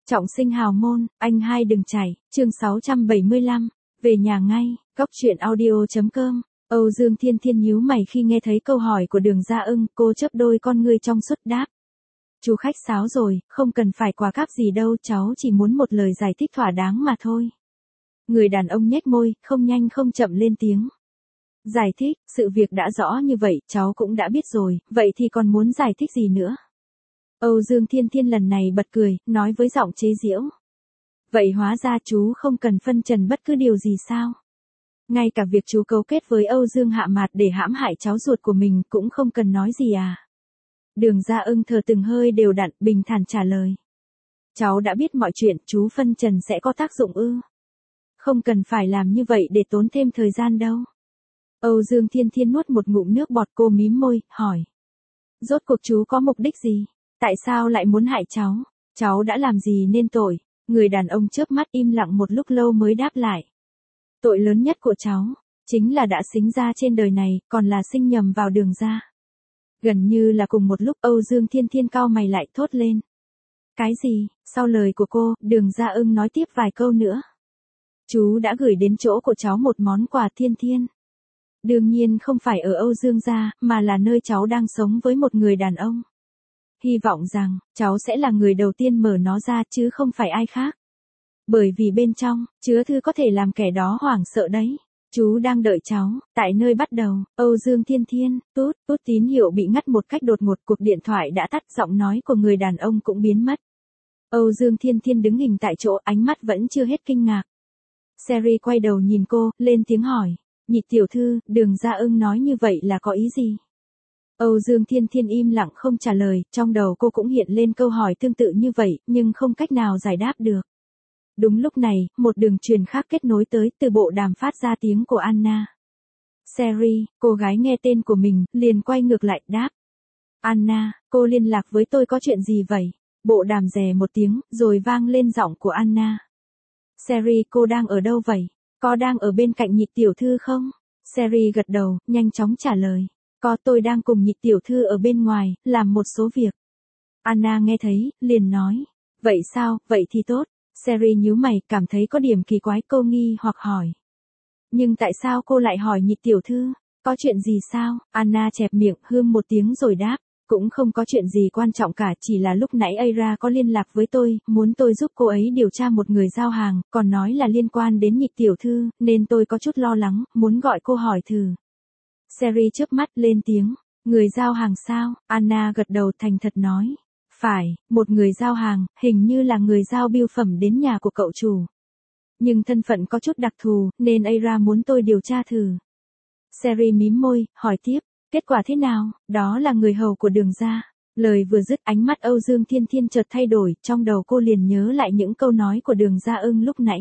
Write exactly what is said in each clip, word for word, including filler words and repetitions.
Trọng sinh hào môn, anh hai đừng chảy, chương sáu trăm bảy mươi lăm, về nhà ngay, góc truyện audio chấm com. Âu Dương Thiên Thiên nhíu mày khi nghe thấy câu hỏi của Đường Gia Ưng, cô chớp đôi con ngươi trong suốt đáp. Chú khách sáo rồi, không cần phải quà cáp gì đâu, cháu chỉ muốn một lời giải thích thỏa đáng mà thôi. Người đàn ông nhếch môi, không nhanh không chậm lên tiếng. Giải thích, sự việc đã rõ như vậy, cháu cũng đã biết rồi, vậy thì còn muốn giải thích gì nữa? Âu Dương Thiên Thiên lần này bật cười, nói với giọng chế giễu. Vậy hóa ra chú không cần phân trần bất cứ điều gì sao? Ngay cả việc chú cấu kết với Âu Dương Hạ Mạt để hãm hại cháu ruột của mình cũng không cần nói gì à? Đường Gia Ưng thở từng hơi đều đặn, bình thản trả lời. Cháu đã biết mọi chuyện, chú phân trần sẽ có tác dụng ư? Không cần phải làm như vậy để tốn thêm thời gian đâu. Âu Dương Thiên Thiên nuốt một ngụm nước bọt, cô mím môi, hỏi. Rốt cuộc chú có mục đích gì? Tại sao lại muốn hại cháu? Cháu đã làm gì nên tội? Người đàn ông chớp mắt im lặng một lúc lâu mới đáp lại. Tội lớn nhất của cháu, chính là đã sinh ra trên đời này, còn là sinh nhầm vào Đường gia. Gần như là cùng một lúc Âu Dương Thiên Thiên cau mày lại thốt lên. Cái gì? Sau lời của cô, Đường Gia Ưng nói tiếp vài câu nữa. Chú đã gửi đến chỗ của cháu một món quà Thiên Thiên. Đương nhiên không phải ở Âu Dương gia, mà là nơi cháu đang sống với một người đàn ông. Hy vọng rằng, cháu sẽ là người đầu tiên mở nó ra chứ không phải ai khác. Bởi vì bên trong, chứa thư có thể làm kẻ đó hoảng sợ đấy. Chú đang đợi cháu, tại nơi bắt đầu, Âu Dương Thiên Thiên, tút, tút tín hiệu bị ngắt một cách đột ngột, cuộc điện thoại đã tắt, giọng nói của người đàn ông cũng biến mất. Âu Dương Thiên Thiên đứng hình tại chỗ, ánh mắt vẫn chưa hết kinh ngạc. Sherry quay đầu nhìn cô, lên tiếng hỏi. Nhị tiểu thư, Đường Gia Ưng nói như vậy là có ý gì? Âu Dương Thiên Thiên im lặng không trả lời, trong đầu cô cũng hiện lên câu hỏi tương tự như vậy, nhưng không cách nào giải đáp được. Đúng lúc này, một đường truyền khác kết nối tới, từ bộ đàm phát ra tiếng của Anna. Sherry, cô gái nghe tên của mình, liền quay ngược lại, đáp. Anna, cô liên lạc với tôi có chuyện gì vậy? Bộ đàm rè một tiếng, rồi vang lên giọng của Anna. Sherry, cô đang ở đâu vậy? Có đang ở bên cạnh nhị tiểu thư không? Sherry gật đầu, nhanh chóng trả lời. Có, tôi đang cùng nhị tiểu thư ở bên ngoài, làm một số việc. Anna nghe thấy, liền nói. Vậy sao, vậy thì tốt. Sherry nhíu mày, cảm thấy có điểm kỳ quái, cô nghi hoặc hỏi. Nhưng tại sao cô lại hỏi nhị tiểu thư? Có chuyện gì sao? Anna chẹp miệng, hưm một tiếng rồi đáp. Cũng không có chuyện gì quan trọng cả, chỉ là lúc nãy Aira có liên lạc với tôi, muốn tôi giúp cô ấy điều tra một người giao hàng, còn nói là liên quan đến nhị tiểu thư, nên tôi có chút lo lắng, muốn gọi cô hỏi thử. Sherry chớp mắt lên tiếng, người giao hàng sao? Anna gật đầu thành thật nói. Phải, một người giao hàng, hình như là người giao bưu phẩm đến nhà của cậu chủ. Nhưng thân phận có chút đặc thù, nên Aira muốn tôi điều tra thử. Sherry mím môi, hỏi tiếp, kết quả thế nào? Đó là người hầu của Đường gia. Lời vừa dứt, ánh mắt Âu Dương Thiên Thiên chợt thay đổi, trong đầu cô liền nhớ lại những câu nói của Đường Gia Ưng lúc nãy.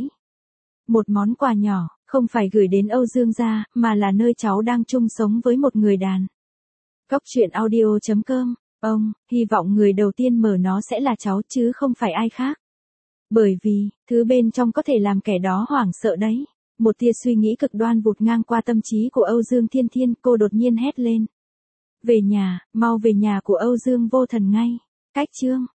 Một món quà nhỏ, không phải gửi đến Âu Dương gia, mà là nơi cháu đang chung sống với một người đàn. Góc truyện audio chấm com. Ông, hy vọng người đầu tiên mở nó sẽ là cháu chứ không phải ai khác. Bởi vì, thứ bên trong có thể làm kẻ đó hoảng sợ đấy. Một tia suy nghĩ cực đoan vụt ngang qua tâm trí của Âu Dương Thiên Thiên, cô đột nhiên hét lên. Về nhà, mau về nhà của Âu Dương Vô Thần ngay. Cách chương